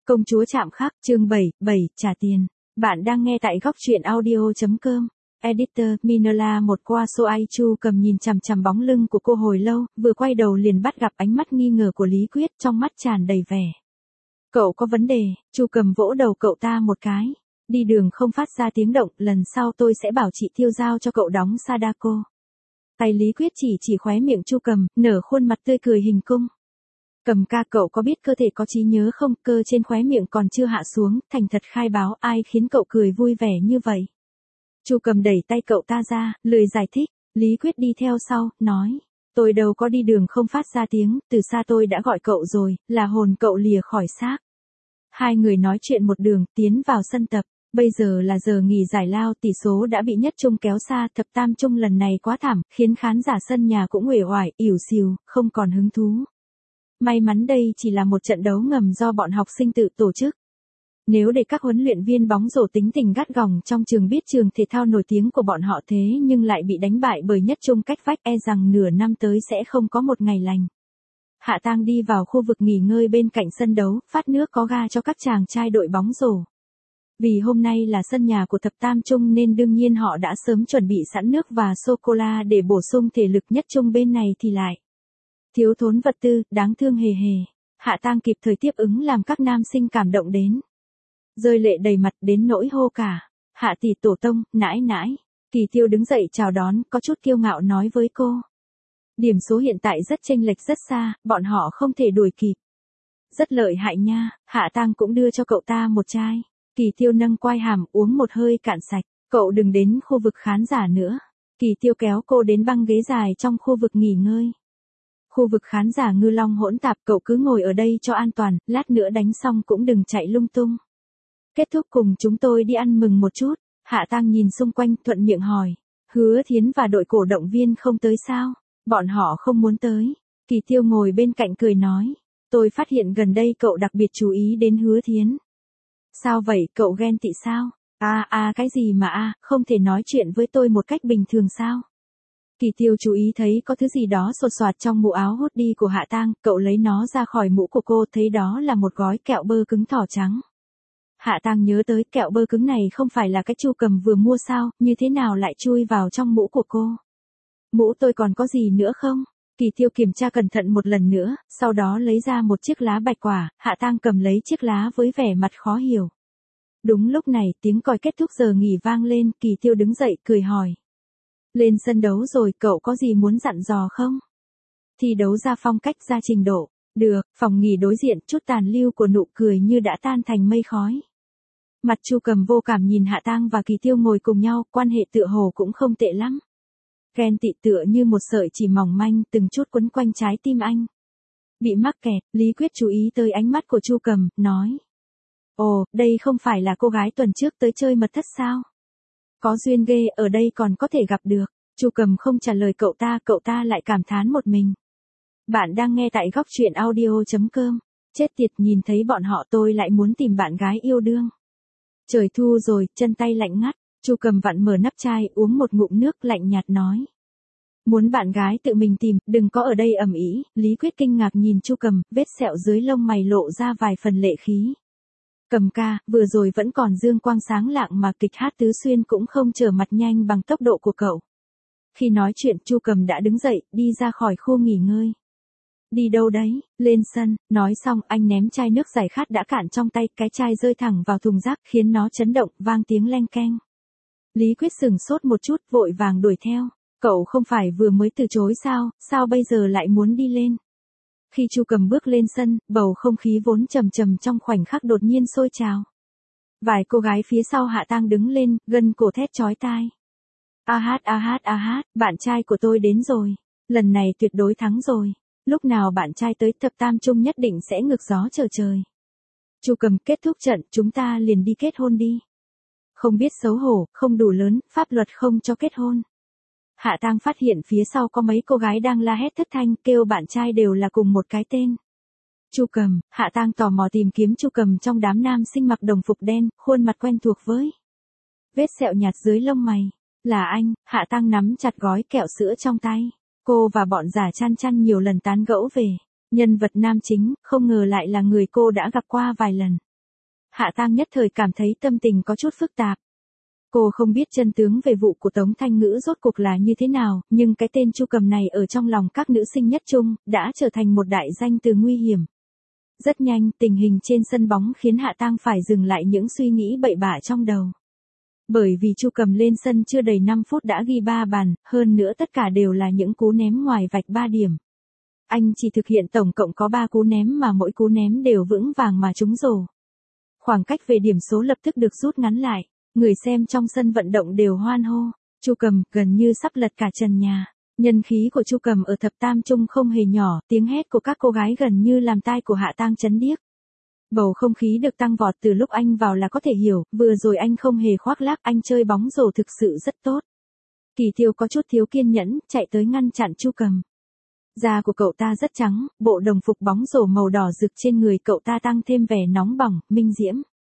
Công chúa chạm khắc, chương 7, trả tiền. Bạn đang nghe tại góc truyện audio.com. Editor, Minola một qua Soai Chu cầm nhìn chằm chằm bóng lưng của cô hồi lâu, vừa quay đầu liền bắt gặp ánh mắt nghi ngờ của Lý Quyết, trong mắt tràn đầy vẻ. Cậu có vấn đề, Chu cầm vỗ đầu cậu ta một cái. Đi đường không phát ra tiếng động, lần sau tôi sẽ bảo chị Tiêu giao cho cậu đóng Sadako. Tay Lý Quyết chỉ khóe miệng Chu cầm, nở khuôn mặt tươi cười hình cung. Cầm ca, cậu có biết cơ thể có trí nhớ không? Cơ trên khóe miệng còn chưa hạ xuống, thành thật khai báo, ai khiến cậu cười vui vẻ như vậy? Chu cầm đẩy tay cậu ta ra, lười giải thích. Lý Quyết đi theo sau, nói. Tôi đâu có đi đường không phát ra tiếng, từ xa tôi đã gọi cậu rồi, là hồn cậu lìa khỏi xác. Hai người nói chuyện một đường, tiến vào sân tập. Bây giờ là giờ nghỉ giải lao, tỷ số đã bị nhất trung kéo xa, thập tam trung lần này quá thảm, khiến khán giả sân nhà cũng uể oải, ỉu xìu, không còn hứng thú. May mắn đây chỉ là một trận đấu ngầm do bọn học sinh tự tổ chức. Nếu để các huấn luyện viên bóng rổ tính tình gắt gỏng trong trường biết trường thể thao nổi tiếng của bọn họ thế nhưng lại bị đánh bại bởi nhất trung cách vách, e rằng nửa năm tới sẽ không có một ngày lành. Hạ Tang đi vào khu vực nghỉ ngơi bên cạnh sân đấu, phát nước có ga cho các chàng trai đội bóng rổ. Vì hôm nay là sân nhà của thập tam trung nên đương nhiên họ đã sớm chuẩn bị sẵn nước và sô-cô-la để bổ sung thể lực. Nhất trung bên này thì lại thiếu thốn vật tư, đáng thương hề hề. Hạ Tang kịp thời tiếp ứng làm các nam sinh cảm động đến rơi lệ đầy mặt, đến nỗi hô cả. Hạ tỷ, tổ tông, nãi nãi. Kỳ Tiêu đứng dậy chào đón, có chút kiêu ngạo nói với cô. Điểm số hiện tại rất chênh lệch rất xa, bọn họ không thể đuổi kịp. Rất lợi hại nha. Hạ Tang cũng đưa cho cậu ta một chai. Kỳ Tiêu nâng quai hàm uống một hơi cạn sạch. Cậu đừng đến khu vực khán giả nữa. Kỳ Tiêu kéo cô đến băng ghế dài trong khu vực nghỉ ngơi. Khu vực khán giả ngư long hỗn tạp, cậu cứ ngồi ở đây cho an toàn, lát nữa đánh xong cũng đừng chạy lung tung. Kết thúc cùng chúng tôi đi ăn mừng một chút. Hạ Tang nhìn xung quanh, thuận miệng hỏi. Hứa Thiến và đội cổ động viên không tới sao? Bọn họ không muốn tới. Kỳ Tiêu ngồi bên cạnh cười nói. Tôi phát hiện gần đây cậu đặc biệt chú ý đến Hứa Thiến. Sao vậy, cậu ghen tị sao? Cái gì mà không thể nói chuyện với tôi một cách bình thường sao? Kỳ Tiêu chú ý thấy có thứ gì đó sột soạt trong mũ áo hoodie của Hạ Tang, cậu lấy nó ra khỏi mũ của cô, thấy đó là một gói kẹo bơ cứng thỏ trắng. Hạ Tang nhớ tới kẹo bơ cứng này không phải là cái Chu cầm vừa mua sao, như thế nào lại chui vào trong mũ của cô? Mũ tôi còn có gì nữa không? Kỳ Tiêu kiểm tra cẩn thận một lần nữa, sau đó lấy ra một chiếc lá bạch quả, Hạ Tang cầm lấy chiếc lá với vẻ mặt khó hiểu. Đúng lúc này, tiếng còi kết thúc giờ nghỉ vang lên, Kỳ Tiêu đứng dậy, cười hỏi. Lên sân đấu rồi, cậu có gì muốn dặn dò không? Thi đấu ra phong cách, ra trình độ. Được, phòng nghỉ đối diện, chút tàn lưu của nụ cười như đã tan thành mây khói. Mặt Chu cầm vô cảm nhìn Hạ Tang và Kỳ Tiêu ngồi cùng nhau, quan hệ tựa hồ cũng không tệ lắm. Ghen tị tựa như một sợi chỉ mỏng manh, từng chút quấn quanh trái tim anh. Bị mắc kẹt, Lý Quyết chú ý tới ánh mắt của Chu cầm, nói. Ồ, đây không phải là cô gái tuần trước tới chơi mật thất sao? Có duyên ghê, ở đây còn có thể gặp được. Chu cầm không trả lời cậu ta lại cảm thán một mình. Bạn đang nghe tại góc truyện audio.com. Chết tiệt, nhìn thấy bọn họ tôi lại muốn tìm bạn gái yêu đương. Trời thu rồi, chân tay lạnh ngắt. Chu cầm vặn mở nắp chai, uống một ngụm nước, lạnh nhạt nói. Muốn bạn gái tự mình tìm, đừng có ở đây ầm ĩ. Lý Quyết kinh ngạc nhìn Chu cầm, vết sẹo dưới lông mày lộ ra vài phần lệ khí. Cầm ca, vừa rồi vẫn còn dương quang sáng lạng mà kịch hát tứ xuyên cũng không trở mặt nhanh bằng tốc độ của cậu. Khi nói chuyện, Chu cầm đã đứng dậy, đi ra khỏi khu nghỉ ngơi. Đi đâu đấy? Lên sân. Nói xong, anh ném chai nước giải khát đã cạn trong tay, cái chai rơi thẳng vào thùng rác khiến nó chấn động, vang tiếng leng keng. Lý Quyết sửng sốt một chút, vội vàng đuổi theo. Cậu không phải vừa mới từ chối sao bây giờ lại muốn đi lên? Khi Chu cầm bước lên sân, bầu không khí vốn trầm trầm trong khoảnh khắc đột nhiên sôi trào. Vài cô gái phía sau Hạ Tang đứng lên, gân cổ thét chói tai. Bạn trai của tôi đến rồi. Lần này tuyệt đối thắng rồi. Lúc nào bạn trai tới thập tam trung nhất định sẽ ngược gió trở trời. Chu cầm, kết thúc trận, chúng ta liền đi kết hôn đi. Không biết xấu hổ, không đủ lớn, pháp luật không cho kết hôn. Hạ Tang phát hiện phía sau có mấy cô gái đang la hét thất thanh, kêu bạn trai đều là cùng một cái tên. Chu cầm, Hạ Tang tò mò tìm kiếm Chu cầm trong đám nam sinh mặc đồng phục đen, khuôn mặt quen thuộc với vết sẹo nhạt dưới lông mày. Là anh. Hạ Tang nắm chặt gói kẹo sữa trong tay. Cô và bọn giả chăn nhiều lần tán gẫu về nhân vật nam chính, không ngờ lại là người cô đã gặp qua vài lần. Hạ Tang nhất thời cảm thấy tâm tình có chút phức tạp. Cô không biết chân tướng về vụ của Tống Thanh Ngữ rốt cuộc là như thế nào, nhưng cái tên Chu Cầm này ở trong lòng các nữ sinh nhất trung, đã trở thành một đại danh từ nguy hiểm. Rất nhanh, tình hình trên sân bóng khiến Hạ Tang phải dừng lại những suy nghĩ bậy bạ trong đầu. Bởi vì Chu Cầm lên sân chưa đầy 5 phút đã ghi 3 bàn, hơn nữa tất cả đều là những cú ném ngoài vạch 3 điểm. Anh chỉ thực hiện tổng cộng có 3 cú ném mà mỗi cú ném đều vững vàng mà trúng rổ. Khoảng cách về điểm số lập tức được rút ngắn lại. Người xem trong sân vận động đều hoan hô. Chu Cầm gần như sắp lật cả trần nhà. Nhân khí của Chu Cầm ở thập tam trung không hề nhỏ, tiếng hét của các cô gái gần như làm tai của Hạ Tang chấn điếc. Bầu không khí được tăng vọt từ lúc anh vào là có thể hiểu, vừa rồi anh không hề khoác lác, anh chơi bóng rổ thực sự rất tốt. Kỳ Tiêu có chút thiếu kiên nhẫn, chạy tới ngăn chặn Chu Cầm. Da của cậu ta rất trắng, bộ đồng phục bóng rổ màu đỏ rực trên người cậu ta tăng thêm vẻ nóng bỏng, minh diễm.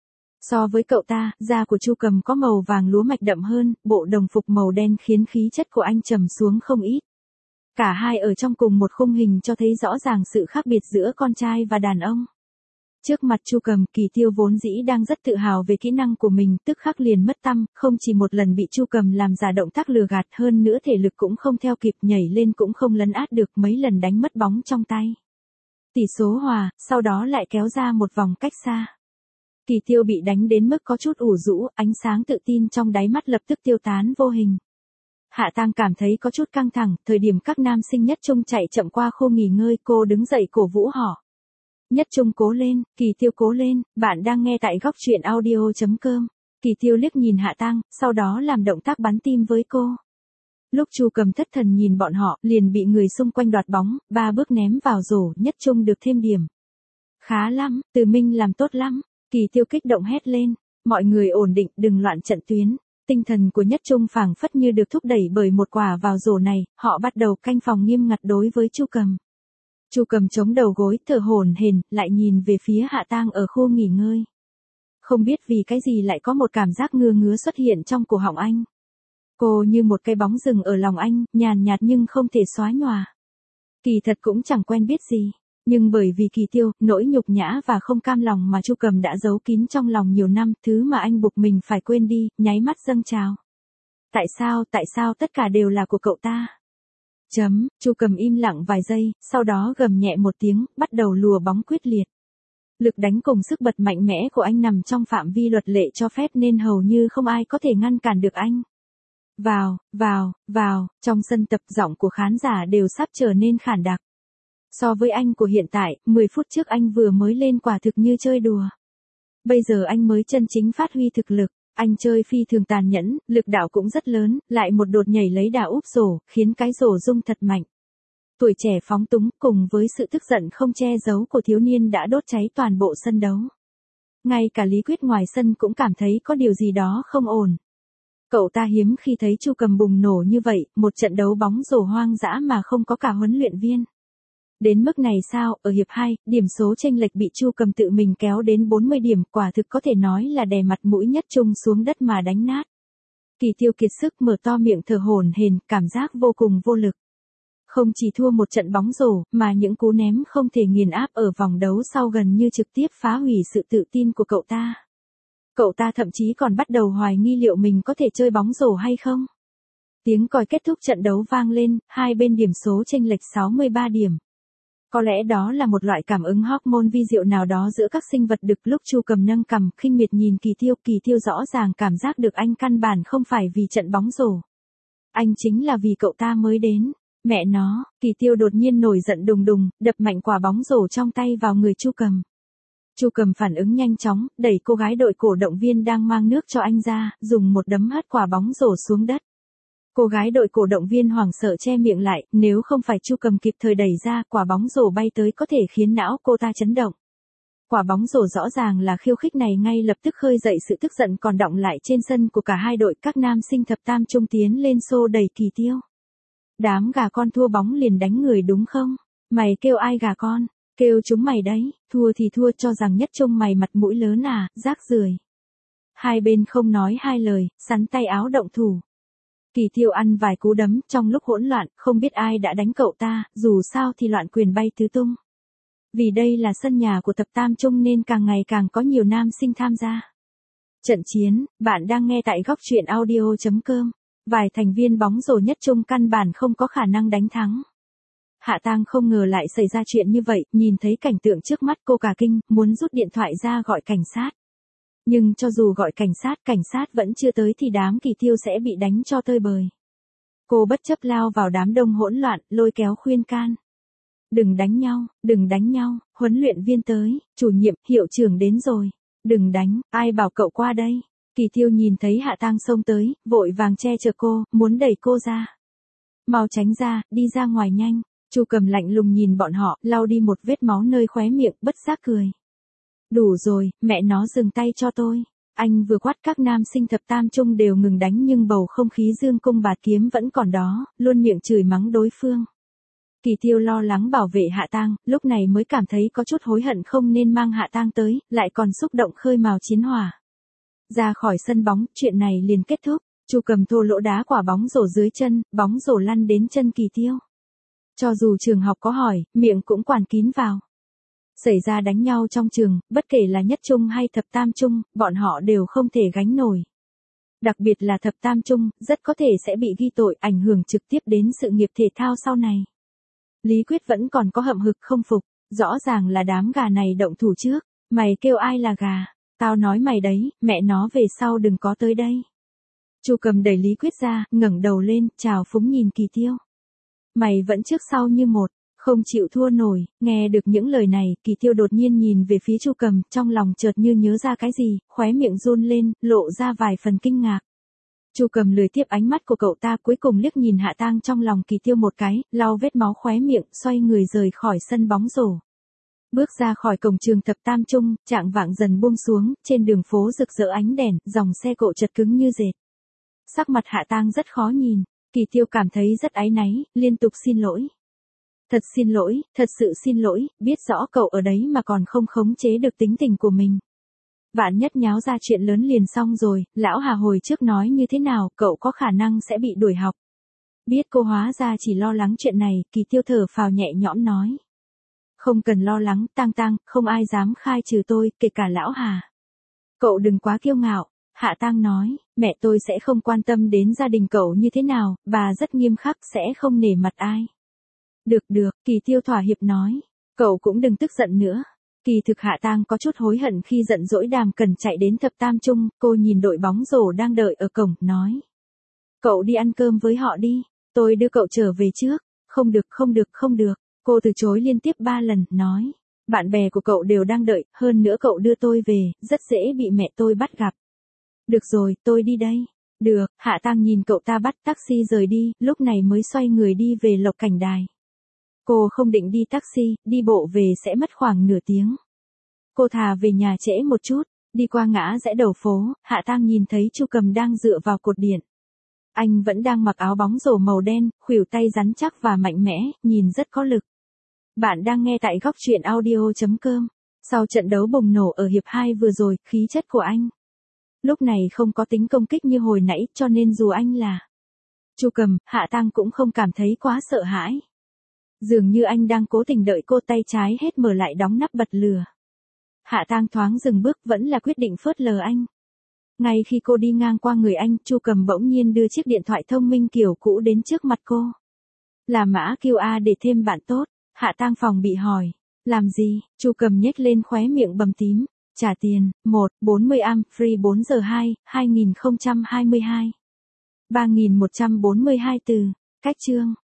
So với cậu ta, da của Chu Cầm có màu vàng lúa mạch đậm hơn, bộ đồng phục màu đen khiến khí chất của anh trầm xuống không ít. Cả hai ở trong cùng một khung hình cho thấy rõ ràng sự khác biệt giữa con trai và đàn ông. Trước mặt Chu Cầm, Kỳ Tiêu vốn dĩ đang rất tự hào về kỹ năng của mình, tức khắc liền mất tăm, không chỉ một lần bị Chu Cầm làm giả động tác lừa gạt, hơn nữa thể lực cũng không theo kịp, nhảy lên cũng không lấn át được, mấy lần đánh mất bóng trong tay. Tỷ số hòa, sau đó lại kéo ra một vòng cách xa. Kỳ Tiêu bị đánh đến mức có chút ủ rũ, ánh sáng tự tin trong đáy mắt lập tức tiêu tán vô hình. Hạ Tang cảm thấy có chút căng thẳng, thời điểm các nam sinh nhất trung chạy chậm qua khu nghỉ ngơi, cô đứng dậy cổ vũ họ. Nhất trung cố lên, Kỳ Tiêu cố lên, bạn đang nghe tại góc truyện audio.com. Kỳ Tiêu liếc nhìn Hạ Tang, sau đó làm động tác bắn tim với cô. Lúc Chu Cầm thất thần nhìn bọn họ, liền bị người xung quanh đoạt bóng, 3 bước ném vào rổ, nhất trung được thêm điểm. Khá lắm, Từ Minh làm tốt lắm. Kỳ Tiêu kích động hét lên, mọi người ổn định, đừng loạn trận tuyến. Tinh thần của nhất trung phảng phất như được thúc đẩy bởi một quả vào rổ này, họ bắt đầu canh phòng nghiêm ngặt đối với Chu Cầm. Chu Cầm chống đầu gối, thở hổn hển, lại nhìn về phía Hạ Tang ở khu nghỉ ngơi. Không biết vì cái gì lại có một cảm giác ngứa ngứa xuất hiện trong cổ họng anh. Cô như một cái bóng rừng ở lòng anh, nhàn nhạt nhưng không thể xóa nhòa. Kỳ thật cũng chẳng quen biết gì. Nhưng bởi vì Kỳ Tiêu, nỗi nhục nhã và không cam lòng mà Chu Cầm đã giấu kín trong lòng nhiều năm, thứ mà anh buộc mình phải quên đi, nháy mắt dâng trào. Tại sao tất cả đều là của cậu ta? Chu Cầm im lặng vài giây, sau đó gầm nhẹ một tiếng, bắt đầu lùa bóng quyết liệt. Lực đánh cùng sức bật mạnh mẽ của anh nằm trong phạm vi luật lệ cho phép nên hầu như không ai có thể ngăn cản được anh. Vào, trong sân tập giọng của khán giả đều sắp trở nên khản đặc. So với anh của hiện tại, 10 phút trước anh vừa mới lên quả thực như chơi đùa. Bây giờ anh mới chân chính phát huy thực lực, anh chơi phi thường tàn nhẫn, lực đạo cũng rất lớn, lại một đột nhảy lấy đà úp rổ, khiến cái rổ rung thật mạnh. Tuổi trẻ phóng túng cùng với sự tức giận không che giấu của thiếu niên đã đốt cháy toàn bộ sân đấu. Ngay cả Lý Quyết ngoài sân cũng cảm thấy có điều gì đó không ổn. Cậu ta hiếm khi thấy Chu Cầm bùng nổ như vậy, một trận đấu bóng rổ hoang dã mà không có cả huấn luyện viên. Đến mức này sao, ở hiệp 2, điểm số chênh lệch bị Chu Cầm tự mình kéo đến 40 điểm, quả thực có thể nói là đè mặt mũi nhất trung xuống đất mà đánh nát. Kỳ Tiêu kiệt sức mở to miệng thở hổn hển, cảm giác vô cùng vô lực. Không chỉ thua một trận bóng rổ, mà những cú ném không thể nghiền áp ở vòng đấu sau gần như trực tiếp phá hủy sự tự tin của cậu ta. Cậu ta thậm chí còn bắt đầu hoài nghi liệu mình có thể chơi bóng rổ hay không. Tiếng còi kết thúc trận đấu vang lên, hai bên điểm số chênh lệch 63 điểm. Có lẽ đó là một loại cảm ứng hormone vi diệu nào đó giữa các sinh vật đực. Lúc Chu Cầm nâng cằm khinh miệt nhìn Kỳ Tiêu rõ ràng cảm giác được anh căn bản không phải vì trận bóng rổ. Anh chính là vì cậu ta mới đến. Mẹ nó, Kỳ Tiêu đột nhiên nổi giận đùng đùng, đập mạnh quả bóng rổ trong tay vào người Chu Cầm. Chu Cầm phản ứng nhanh chóng, đẩy cô gái đội cổ động viên đang mang nước cho anh ra, dùng một đấm hất quả bóng rổ xuống đất. Cô gái đội cổ động viên hoảng sợ che miệng lại, nếu không phải Chu Cầm kịp thời đẩy ra, quả bóng rổ bay tới có thể khiến não cô ta chấn động. Quả bóng rổ rõ ràng là khiêu khích này ngay lập tức khơi dậy sự tức giận còn đọng lại trên sân của cả hai đội. Các nam sinh thập tam trung tiến lên xô đẩy Kỳ Tiêu. Đám gà con thua bóng liền đánh người đúng không? Mày kêu ai gà con? Kêu chúng mày đấy, thua thì thua, cho rằng nhất trung mày mặt mũi lớn à, rác rưởi. Hai bên không nói hai lời, sắn tay áo động thủ. Kỳ Tiêu ăn vài cú đấm, trong lúc hỗn loạn, không biết ai đã đánh cậu ta, dù sao thì loạn quyền bay tứ tung. Vì đây là sân nhà của tập Tam Trung nên càng ngày càng có nhiều nam sinh tham gia. Trận chiến, bạn đang nghe tại góc truyện audio.com. Vài thành viên bóng rổ nhất trung căn bản không có khả năng đánh thắng. Hạ Tang không ngờ lại xảy ra chuyện như vậy, nhìn thấy cảnh tượng trước mắt cô cả kinh, muốn rút điện thoại ra gọi cảnh sát. Nhưng cho dù gọi cảnh sát vẫn chưa tới thì đám Kỳ Tiêu sẽ bị đánh cho tơi bời. Cô bất chấp lao vào đám đông hỗn loạn, lôi kéo khuyên can. Đừng đánh nhau, huấn luyện viên tới, chủ nhiệm, hiệu trưởng đến rồi. Đừng đánh, ai bảo cậu qua đây. Kỳ Tiêu nhìn thấy Hạ Tang xông tới, vội vàng che chở cô, muốn đẩy cô ra. Mau tránh ra, đi ra ngoài nhanh. Chu Cầm lạnh lùng nhìn bọn họ, lau đi một vết máu nơi khóe miệng, bất giác cười. Đủ rồi, mẹ nó dừng tay cho tôi. Anh vừa quát các nam sinh thập tam trung đều ngừng đánh nhưng bầu không khí dương cung bạt kiếm vẫn còn đó, luôn miệng chửi mắng đối phương. Kỳ Tiêu lo lắng bảo vệ Hạ Tang, lúc này mới cảm thấy có chút hối hận không nên mang Hạ Tang tới, lại còn xúc động khơi mào chiến hỏa. Ra khỏi sân bóng, chuyện này liền kết thúc. Chu Cầm thô lỗ đá quả bóng rổ dưới chân, bóng rổ lăn đến chân Kỳ Tiêu. Cho dù trường học có hỏi, miệng cũng quản kín vào. Xảy ra đánh nhau trong trường, bất kể là nhất trung hay thập tam trung, bọn họ đều không thể gánh nổi. Đặc biệt là thập tam trung, rất có thể sẽ bị ghi tội, ảnh hưởng trực tiếp đến sự nghiệp thể thao sau này. Lý Quyết vẫn còn có hậm hực không phục, rõ ràng là đám gà này động thủ trước, mày kêu ai là gà, tao nói mày đấy, mẹ nó về sau đừng có tới đây. Chu Cầm đẩy Lý Quyết ra, ngẩng đầu lên, chào phúng nhìn Kỳ Tiêu. Mày vẫn trước sau như một, không chịu thua nổi. Nghe được những lời này, Kỳ Tiêu đột nhiên nhìn về phía Chu Cầm, trong lòng chợt như nhớ ra cái gì, khóe miệng run lên, lộ ra vài phần kinh ngạc. Chu Cầm lười tiếp ánh mắt của cậu ta, cuối cùng liếc nhìn Hạ Tang trong lòng Kỳ Tiêu một cái, lau vết máu khóe miệng, xoay người rời khỏi sân bóng rổ. Bước ra khỏi cổng trường thập tam trung, trạng vạng dần buông xuống, trên đường phố rực rỡ ánh đèn, dòng xe cộ chật cứng như dệt. Sắc mặt Hạ Tang rất khó nhìn, Kỳ Tiêu cảm thấy rất áy náy, liên tục xin lỗi. Thật xin lỗi, thật sự xin lỗi, biết rõ cậu ở đấy mà còn không khống chế được tính tình của mình. Vạn nhất nháo ra chuyện lớn liền xong rồi, lão Hà hồi trước nói như thế nào, cậu có khả năng sẽ bị đuổi học. Biết cô hóa ra chỉ lo lắng chuyện này, Kỳ Tiêu thở phào nhẹ nhõm nói. Không cần lo lắng, Tang, không ai dám khai trừ tôi, kể cả lão Hà. Cậu đừng quá kiêu ngạo, Hạ Tang nói, mẹ tôi sẽ không quan tâm đến gia đình cậu như thế nào, bà rất nghiêm khắc sẽ không nể mặt ai. Được, Kỳ Tiêu thỏa hiệp nói, cậu cũng đừng tức giận nữa. Kỳ thực Hạ Tang có chút hối hận khi giận dỗi Đàm Cần chạy đến thập tam trung, cô nhìn đội bóng rổ đang đợi ở cổng, nói. Cậu đi ăn cơm với họ đi, tôi đưa cậu trở về trước. Không được, cô từ chối liên tiếp 3 lần, nói. Bạn bè của cậu đều đang đợi, hơn nữa cậu đưa tôi về, rất dễ bị mẹ tôi bắt gặp. Được rồi, tôi đi đây. Được, Hạ Tang nhìn cậu ta bắt taxi rời đi, lúc này mới xoay người đi về Lộc Cảnh Đài. Cô không định đi taxi, đi bộ về sẽ mất khoảng nửa tiếng. Cô thà về nhà trễ một chút, đi qua ngã rẽ đầu phố, Hạ Tang nhìn thấy Chu Cầm đang dựa vào cột điện. Anh vẫn đang mặc áo bóng rổ màu đen, khuỷu tay rắn chắc và mạnh mẽ, nhìn rất có lực. Bạn đang nghe tại góc truyện audio.com. Sau trận đấu bùng nổ ở hiệp 2 vừa rồi, khí chất của anh lúc này không có tính công kích như hồi nãy, cho nên dù anh là Chu Cầm, Hạ Tang cũng không cảm thấy quá sợ hãi. Dường như anh đang cố tình đợi cô, tay trái hết mở lại đóng nắp bật lửa. Hạ Tang thoáng dừng bước, vẫn là quyết định phớt lờ anh. Ngay khi cô đi ngang qua người anh, Chu Cầm bỗng nhiên đưa chiếc điện thoại thông minh kiểu cũ đến trước mặt cô. Là mã QR để thêm bạn tốt. Hạ Tang phòng bị hỏi. Làm gì? Chu Cầm nhếch lên khóe miệng bầm tím. Trả tiền, 40 am, free 4 giờ 2, 2022. 3142 từ. Cách chương.